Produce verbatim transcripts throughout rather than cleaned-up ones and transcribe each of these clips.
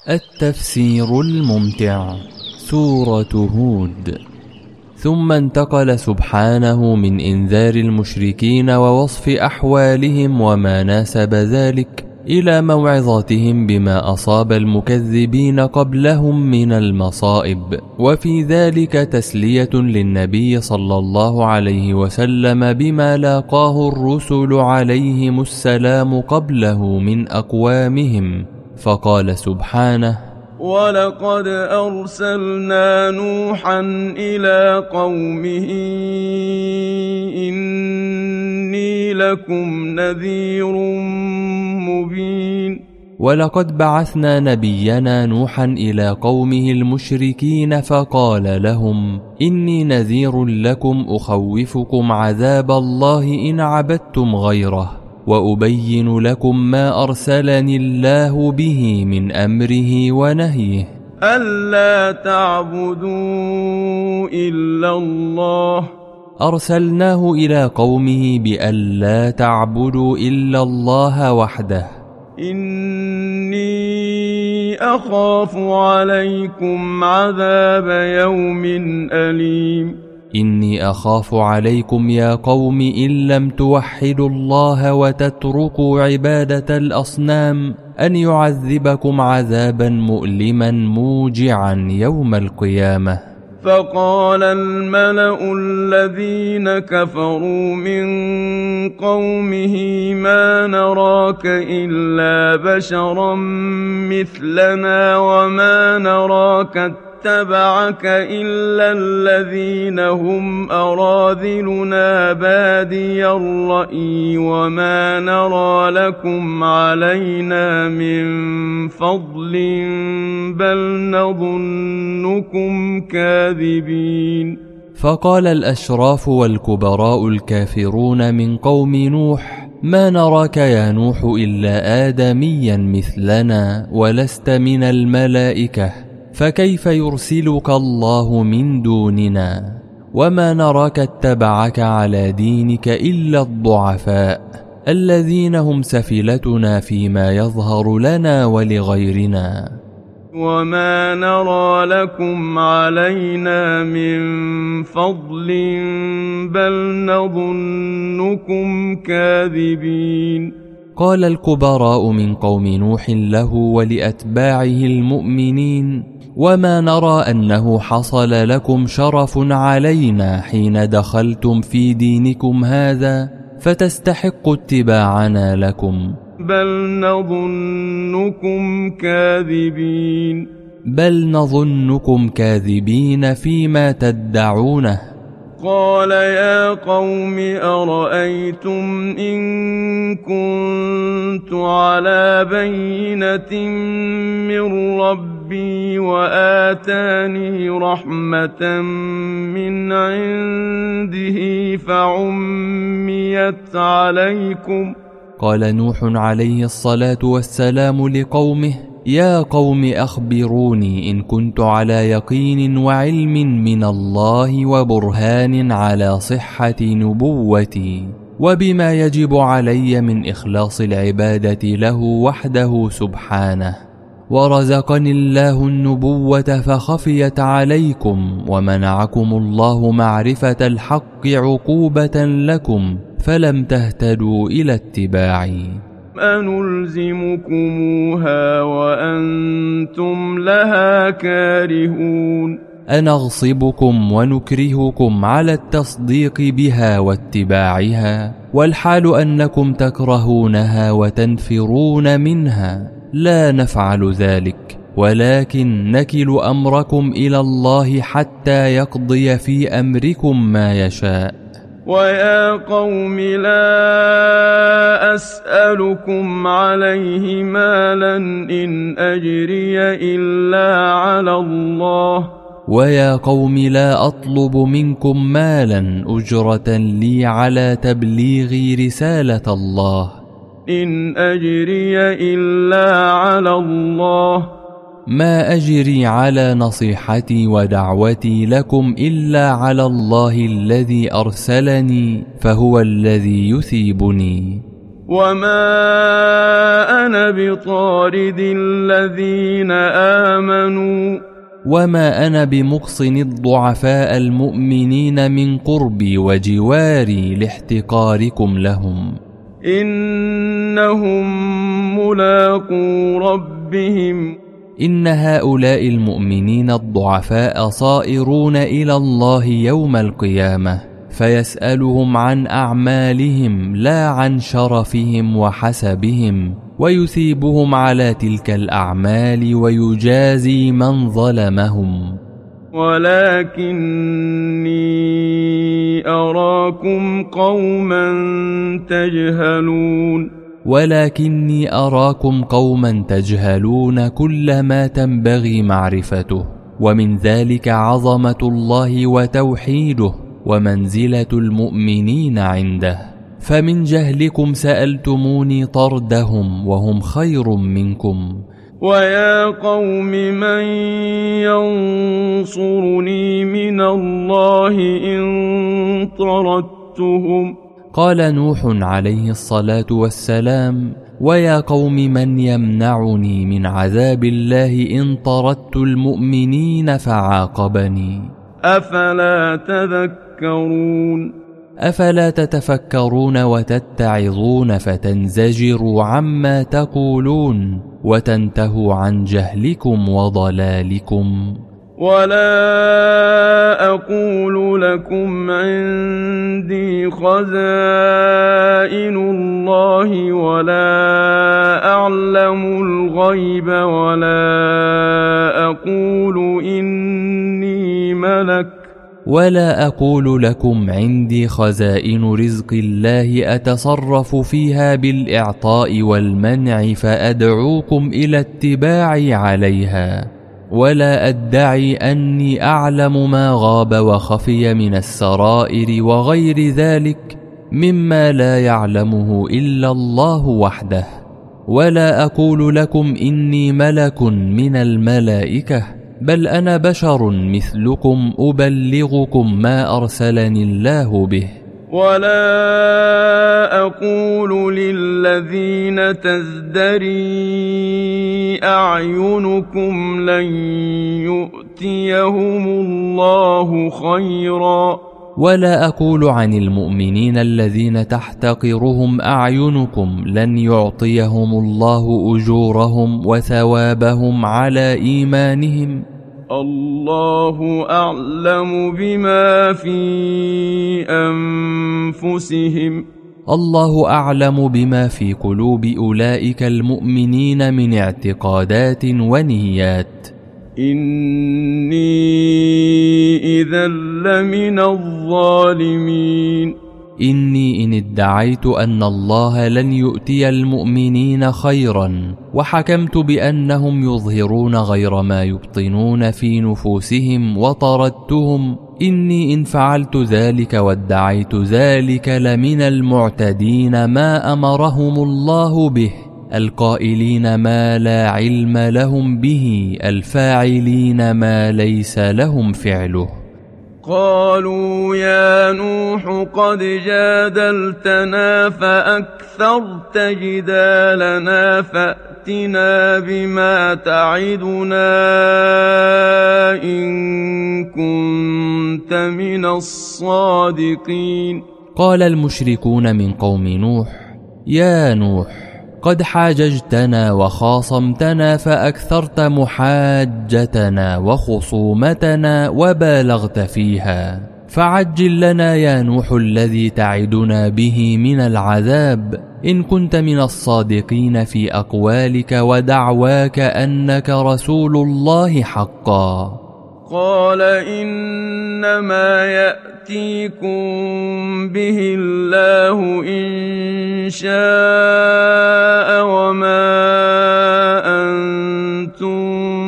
التفسير الممتع. سورة هود. ثم انتقل سبحانه من إنذار المشركين ووصف أحوالهم وما ناسب ذلك إلى موعظتهم بما أصاب المكذبين قبلهم من المصائب، وفي ذلك تسلية للنبي صلى الله عليه وسلم بما لاقاه الرسل عليهم السلام قبله من أقوامهم. فقال سبحانه: ولقد أرسلنا نوحا إلى قومه إني لكم نذير مبين. ولقد بعثنا نبينا نوحا إلى قومه المشركين فقال لهم: إني نذير لكم أخوفكم عذاب الله إن عبدتم غيره، وأبين لكم ما أرسلني الله به من أمره ونهيه، ألا تعبدوا إلا الله. أرسلناه إلى قومه بألا تعبدوا إلا الله وحده. إني أخاف عليكم عذاب يوم أليم. إني أخاف عليكم يا قوم إن لم توحدوا الله وتتركوا عبادة الأصنام أن يعذبكم عذابا مؤلما موجعا يوم القيامة. فقال الملأ الذين كفروا من قومه ما نراك إلا بشرا مثلنا وما نراك اتبعك إلا الذين هم أراذلنا بادي الرأي وما نرى لكم علينا من فضل بل نظنكم كاذبين. فقال الأشراف والكبراء الكافرون من قوم نوح: ما نراك يا نوح إلا آدميا مثلنا ولست من الملائكة، فكيف يرسلك الله من دوننا؟ وما نراك اتبعك على دينك إلا الضعفاء الذين هم سفلتنا فيما يظهر لنا ولغيرنا، وما نرى لكم علينا من فضل بل نظنكم كاذبين. قال الكبراء من قوم نوح له ولأتباعه المؤمنين: وما نرى أنه حصل لكم شرف علينا حين دخلتم في دينكم هذا فتستحق اتباعنا لكم، بل نظنكم كاذبين. بل نظنكم كاذبين فيما تدعونه. قال يا قوم أرأيتم إن كنت على بينة من ربي وآتاني رحمة من عنده فعميت عليكم. قال نوح عليه الصلاة والسلام لقومه: يا قوم أخبروني إن كنت على يقين وعلم من الله وبرهان على صحة نبوتي وبما يجب علي من إخلاص العبادة له وحده سبحانه، ورزقني الله النبوة فخفيت عليكم ومنعكم الله معرفة الحق عقوبة لكم فلم تهتدوا إلى اتباعي، أنلزمكموها وأنتم لها كارهون. أنغصبكم ونكرهكم على التصديق بها واتباعها والحال أنكم تكرهونها وتنفرون منها؟ لا نفعل ذلك، ولكن نكل أمركم إلى الله حتى يقضي في أمركم ما يشاء. ويا قوم لا أسألكم عليه مالا إن أجري إلا على الله. ويا قوم لا أطلب منكم مالا أجرة لي على تبليغ رسالة الله. إن أجري إلا على الله. ما أجري على نصيحتي ودعوتي لكم إلا على الله الذي أرسلني، فهو الذي يثيبني. وما أنا بطارد الذين آمنوا وما أنا بمقصن الضعفاء المؤمنين من قربي وجواري لاحتقاركم لهم. إنهم ملاقو ربهم إن هؤلاء المؤمنين الضعفاء صائرون إلى الله يوم القيامة، فيسألهم عن أعمالهم لا عن شرفهم وحسبهم، ويثيبهم على تلك الأعمال ويجازي من ظلمهم. ولكني أراكم قوما تجهلون ولكني أراكم قوما تجهلون كل ما تنبغي معرفته، ومن ذلك عظمة الله وتوحيده ومنزلة المؤمنين عنده، فمن جهلكم سألتموني طردهم وهم خير منكم. ويا قوم من ينصرني من الله إن طردتهم. قال نوح عليه الصلاة والسلام: ويا قوم من يمنعني من عذاب الله إن طردت المؤمنين فعاقبني. أفلا تذكرون أفلا تتفكرون وتتعظون فتنزجروا عما تقولون وتنتهوا عن جهلكم وضلالكم. ولا أقول لكم عندي خزائن الله ولا أعلم الغيب ولا أقول إني ملك ولا أقول لكم عندي خزائن رزق الله أتصرف فيها بالإعطاء والمنع فأدعوكم إلى اتباعي عليها، ولا أدعي أني أعلم ما غاب وخفي من السرائر وغير ذلك مما لا يعلمه إلا الله وحده، ولا أقول لكم إني ملك من الملائكة، بل أنا بشر مثلكم أبلغكم ما أرسلني الله به. ولا أقول للذين تزدري أعينكم لن يؤتيهم الله خيرا، ولا أقول عن المؤمنين الذين تحتقرهم أعينكم لن يعطيهم الله أجورهم وثوابهم على إيمانهم. الله أعلم بما في أنفسهم. الله أعلم بما في قلوب أولئك المؤمنين من اعتقادات ونيات. إني إذا لمن الظالمين. إني إن ادعيت أن الله لن يؤتي المؤمنين خيرا وحكمت بأنهم يظهرون غير ما يبطنون في نفوسهم وطردتهم، إني إن فعلت ذلك وادعيت ذلك لمن المعتدين ما أمرهم الله به، القائلين ما لا علم لهم به، الفاعلين ما ليس لهم فعله. قالوا يا نوح قد جادلتنا فأكثرت جدالنا فأتنا بما تعدنا إن كنت من الصادقين. قال المشركون من قوم نوح: يا نوح قد حاججتنا وخاصمتنا فأكثرت محاجتنا وخصومتنا وبالغت فيها، فعجل لنا يا نوح الذي تعدنا به من العذاب إن كنت من الصادقين في أقوالك ودعواك أنك رسول الله حقا. قال إنما يأتيكم به الله إن شاء وما أنتم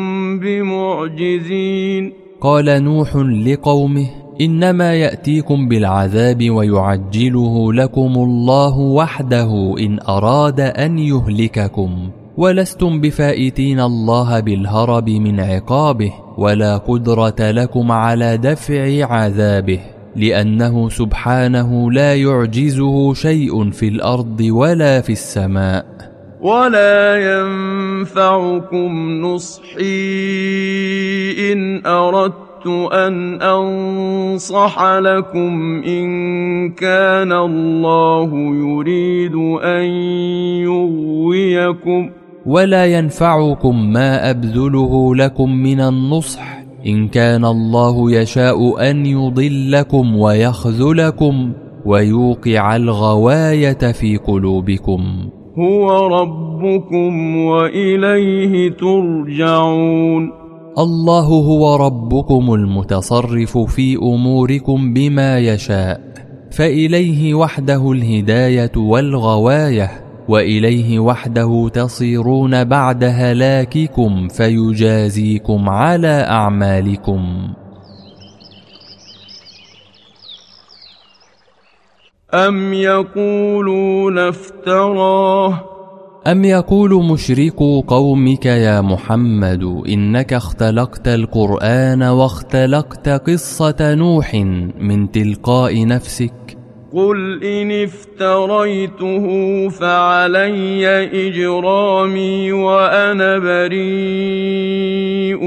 بمعجزين. قال نوح لقومه: إنما يأتيكم بالعذاب ويعجله لكم الله وحده إن أراد أن يهلككم، ولستم بفائتين الله بالهرب من عقابه، ولا قدرة لكم على دفع عذابه. لأنه سبحانه لا يعجزه شيء في الأرض ولا في السماء. ولا ينفعكم نصحي إن أردت أن أنصح لكم إن كان الله يريد أن يغويكم. ولا ينفعكم ما أبذله لكم من النصح إن كان الله يشاء أن يضلكم ويخذلكم ويوقع الغواية في قلوبكم. هو ربكم وإليه ترجعون. الله هو ربكم المتصرف في أموركم بما يشاء، فإليه وحده الهداية والغواية، وإليه وحده تصيرون بعد هلاككم فيجازيكم على أعمالكم. أم يقولون افتراه أم يقول مشركو قومك يا محمد إنك اختلقت القرآن واختلقت قصة نوح من تلقاء نفسك. قل إن افتريته فعلي إجرامي وأنا بريء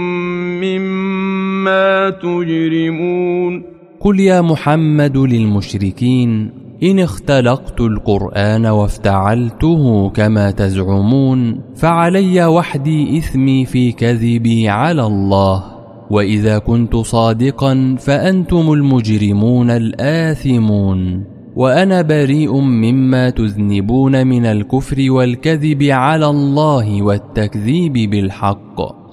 مما تجرمون. قل يا محمد للمشركين إن اختلقت القرآن وافتعلته كما تزعمون فعلي وحدي إثمي في كذبي على الله، وإذا كنت صادقا فأنتم المجرمون الآثمون، وأنا بريء مما تذنبون من الكفر والكذب على الله والتكذيب بالحق.